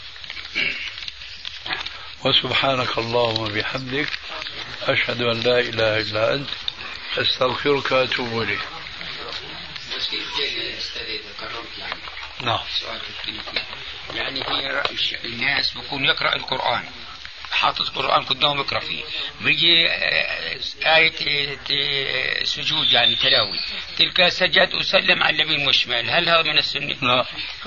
Speaker 3: وسبحانك اللهم وبحمدك أشهد أن لا إله إلا أنت أستغفرك وأتوب إليك. نعم.
Speaker 9: يعني هي الناس بيكون يقرأ القرآن، حاطط القرآن قدامه يقرأ فيه، بيجي آية سجود يعني تلاوي، تلك سجد وسلم على اليمين والشمال، هل هذا من السنة؟
Speaker 3: لا.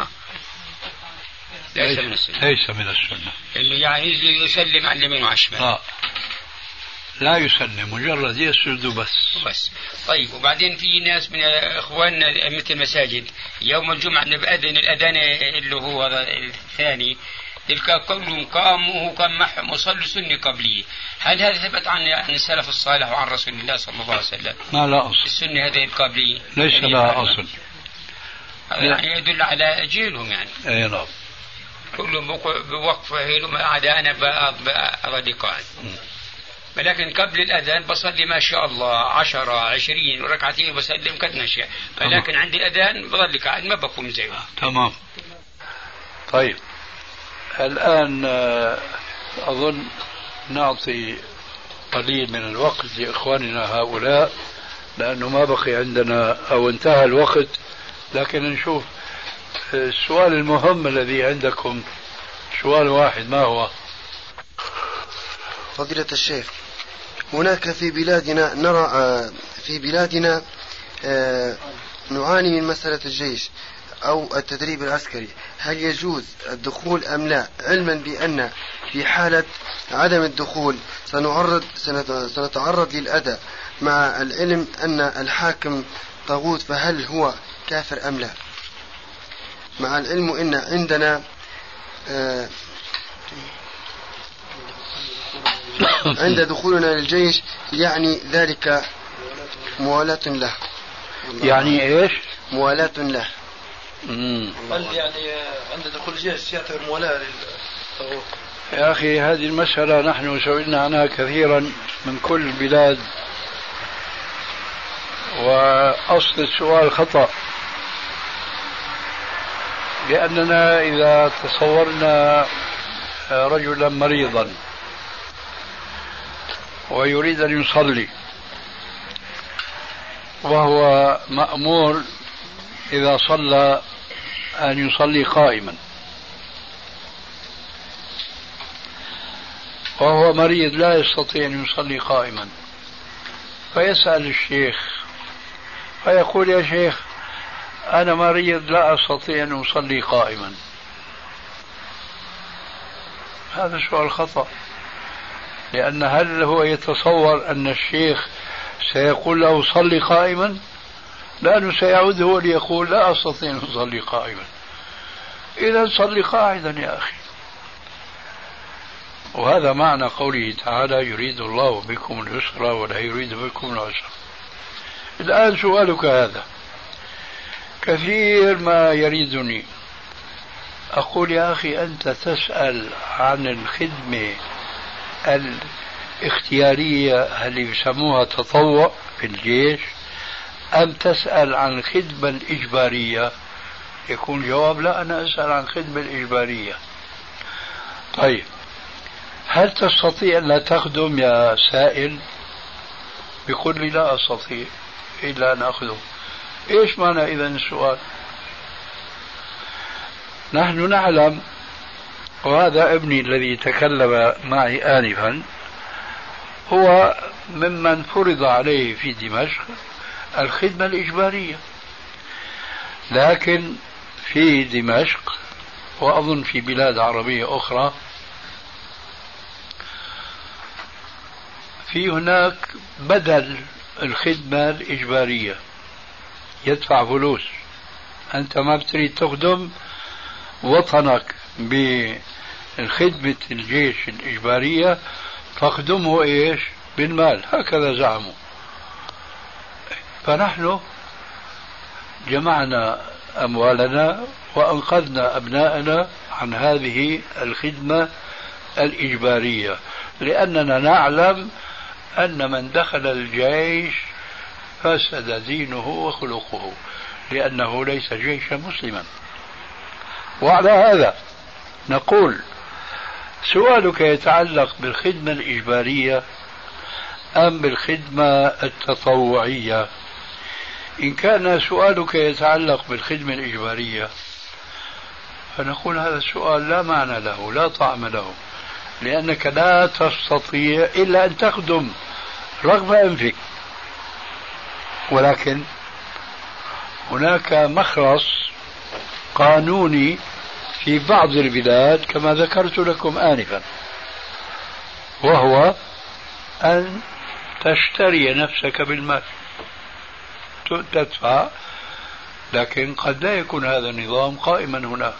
Speaker 9: ليس من السنة.
Speaker 3: ليس من السنة.
Speaker 9: إنه يعني يجي يسلم على اليمين وعلى الشمال.
Speaker 3: لا. لا يسلم، مجرد يسجد بس.
Speaker 9: طيب، وبعدين في ناس من اخواننا مثل المساجد يوم الجمعة بأذن الأذان اللي هو الثاني، تلك كلهم قاموا وكان معهم وصلوا سنة قبلية، هل هذا ثبت عن السلف الصالح وعن رسول الله صلى الله عليه وسلم؟
Speaker 3: ما لا أصل.
Speaker 9: السنة هذه القبلية
Speaker 3: ليس
Speaker 9: يعني
Speaker 3: لها أصل.
Speaker 9: يعني يدل على جيلهم يعني.
Speaker 3: أي نعم.
Speaker 9: كلهم بوقفه ما عدا أنا بأغدي قاعد. ولكن قبل الأذان بصلي ما شاء الله 10 20 ركعتين بسلم قد نشاء، ولكن عند الأذان بظل قاعد ما بقوم زيه.
Speaker 3: تمام. طيب الآن أظن نعطي قليل من الوقت لإخواننا هؤلاء لأنه ما بقي عندنا أو انتهى الوقت، لكن نشوف السؤال المهم الذي عندكم. سؤال واحد، ما هو؟
Speaker 11: فضيلة الشيخ، هناك في بلادنا نرى نعاني من مسألة الجيش أو التدريب العسكري، هل يجوز الدخول أم لا، علما بأن في حالة عدم الدخول سنتعرض للأذى، مع العلم أن الحاكم طاغوت، فهل هو كافر أم لا؟ مع العلم أن عندنا عند دخولنا للجيش يعني ذلك موالاة له.
Speaker 3: يعني ايش؟
Speaker 11: موالاة له.
Speaker 7: هل يعني عند دخول الجيش يعتبر موالاة للطاغوت؟
Speaker 3: يا أخي هذه المسألة نحن سئلنا عنها كثيرا من كل البلاد، وأصل السؤال خطأ، لأننا إذا تصورنا رجلا مريضا ويريد أن يصلي وهو مأمور إذا صلى أن يصلي قائما، وهو مريض لا يستطيع أن يصلي قائما، فيسأل الشيخ فيقول يا شيخ أنا مريض لا أستطيع أن أصلي قائما. هذا سؤال خطأ، لأن هل هو يتصور أن الشيخ سيقول له صلي قائما؟ لأنه سيعود هو ليقول لا أستطيع أن أصلي قائما. إذا صلي قاعدا يا أخي. وهذا معنى قوله تعالى يريد الله بكم اليسر ولا يريد بكم العسر. الآن سؤالك هذا كثير ما يريدني، أقول يا أخي أنت تسأل عن الخدمة الاختيارية اللي يسموها تطوع في الجيش، أم تسأل عن الخدمة الإجبارية؟ يكون جواب لا، أنا أسأل عن الخدمة الإجبارية. طيب هل تستطيع أن لا تخدم يا سائل؟ يقول لي لا أستطيع إلا أن أخدم. إيش معنى إذن السؤال؟ نحن نعلم، وهذا ابني الذي تكلم معي آنفا هو ممن فرض عليه في دمشق الخدمة الإجبارية، لكن في دمشق وأظن في بلاد عربية أخرى في هناك بدل الخدمة الإجبارية، يدفع فلوس. أنت ما بتريد تخدم وطنك بخدمة الجيش الإجبارية، فاخدمه إيش؟ بالمال، هكذا زعموا. فنحن جمعنا أموالنا وأنقذنا أبناءنا عن هذه الخدمة الإجبارية، لأننا نعلم أن من دخل الجيش فسد دينه وخلقه، لأنه ليس جيشا مسلما. وعلى هذا نقول سؤالك يتعلق بالخدمة الإجبارية أم بالخدمة التطوعية؟ إن كان سؤالك يتعلق بالخدمة الإجبارية فنقول هذا السؤال لا معنى له، لا طعم له، لأنك لا تستطيع إلا أن تخدم رغم أنفك. ولكن هناك مخرص قانوني في بعض البلاد كما ذكرت لكم آنفا، وهو أن تشتري نفسك بالمال، تدفع. لكن قد لا يكون هذا النظام قائما هنا.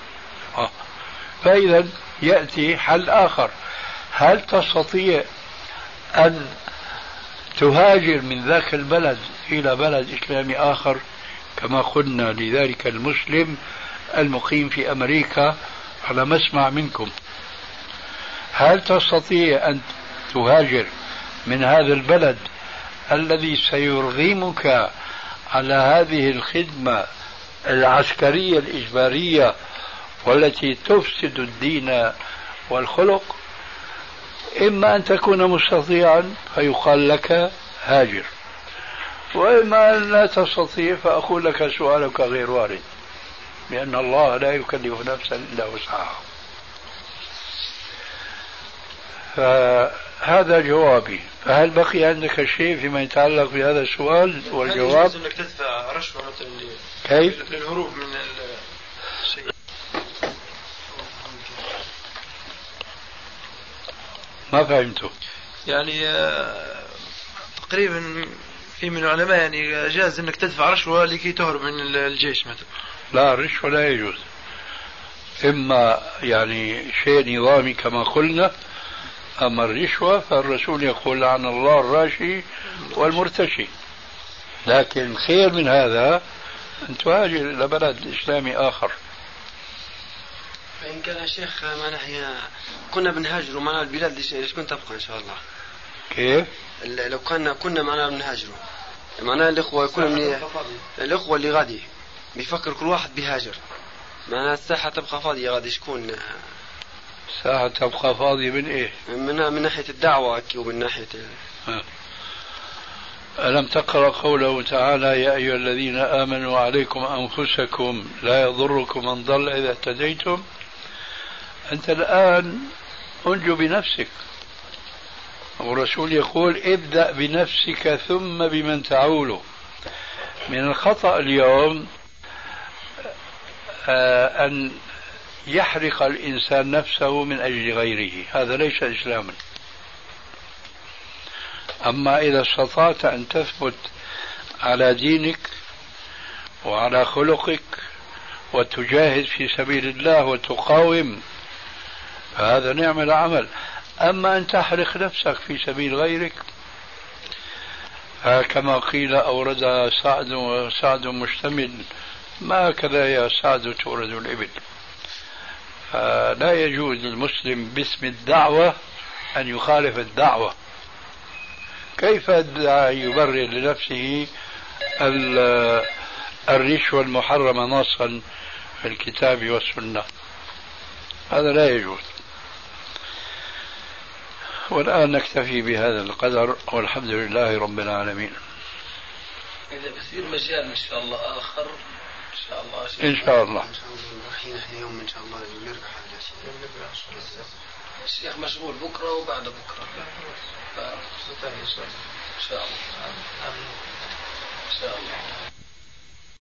Speaker 3: فإذا يأتي حل آخر. هل تستطيع أن تهاجر من ذاك البلد إلى بلد إسلامي آخر كما قلنا لذلك المسلم المقيم في أمريكا على مسمع منكم؟ هل تستطيع أن تهاجر من هذا البلد الذي سيرغمك على هذه الخدمة العسكرية الإجبارية والتي تفسد الدين والخلق؟ إما أن تكون مستطيعا فيقال لك هاجر، وإما أن لا تستطيع فأقول لك سؤالك غير وارد، لأن الله لا يكلف نفسا إلا وسعها. فهذا جوابي. فهل بقي عندك شيء فيما يتعلق بهذا السؤال والجواب؟
Speaker 7: هل أنك تدفع رشوة مثلا
Speaker 3: كيف؟
Speaker 7: للهروب من الشيء؟
Speaker 3: ما فهمته.
Speaker 7: يعني تقريبا في من العلماء يعني جاز انك تدفع رشوة لكي تهرب من الجيش مثلا.
Speaker 3: لا، الرشوة لا يجوز. إما يعني شيء نظامي كما قلنا، أما الرشوة فالرسول يقول عن الله الراشي والمرتشي. لكن خير من هذا أن تهاجر إلى بلد إسلامي آخر.
Speaker 11: فإن كان يا شيخ ما نحن كنا بنهاجروا معنا البلاد ليش كنت تبقى إن شاء الله؟
Speaker 3: كيف؟
Speaker 11: لو كنا معنا بنهاجروا معناه الإخوة يكونوا الإخوة اللي غادي بيفكر كل واحد بيهاجر، معناه الساحة تبقى فاضية غادي شكون؟
Speaker 3: الساحة تبقى فاضية من إيه؟
Speaker 11: من ناحية الدعوة ومن ناحية
Speaker 3: ألم تقرأ قوله تعالى يا أيها الذين آمنوا عليكم أنفسكم لا يضركم من ضل إذا اهتديتم؟ أنت الآن أنجو بنفسك، والرسول يقول ابدأ بنفسك ثم بمن تعول. من الخطأ اليوم أن يحرق الإنسان نفسه من أجل غيره، هذا ليس إسلاما. أما إذا استطعت أن تثبت على دينك وعلى خلقك وتجاهد في سبيل الله وتقاوم فهذا نعم العمل. أما أن تحرق نفسك في سبيل غيرك كما قيل أورد سعد وسعد مشتمل، ما كذا يا سعد تورد الإبل. فلا يجوز للمسلم باسم الدعوة أن يخالف الدعوة. كيف يبرر لنفسه الرشوة المحرمة نصا في الكتاب والسنة؟ هذا لا يجوز. والآن نكتفي بهذا القدر والحمد لله رب العالمين.
Speaker 2: إذا بصير مجال إن شاء الله آخر إن شاء الله
Speaker 3: إن شاء الله
Speaker 11: رايحين يوم إن شاء الله نرجع
Speaker 2: الشيخ مشغول بكرة وبعد بكرة إن شاء الله إن شاء الله.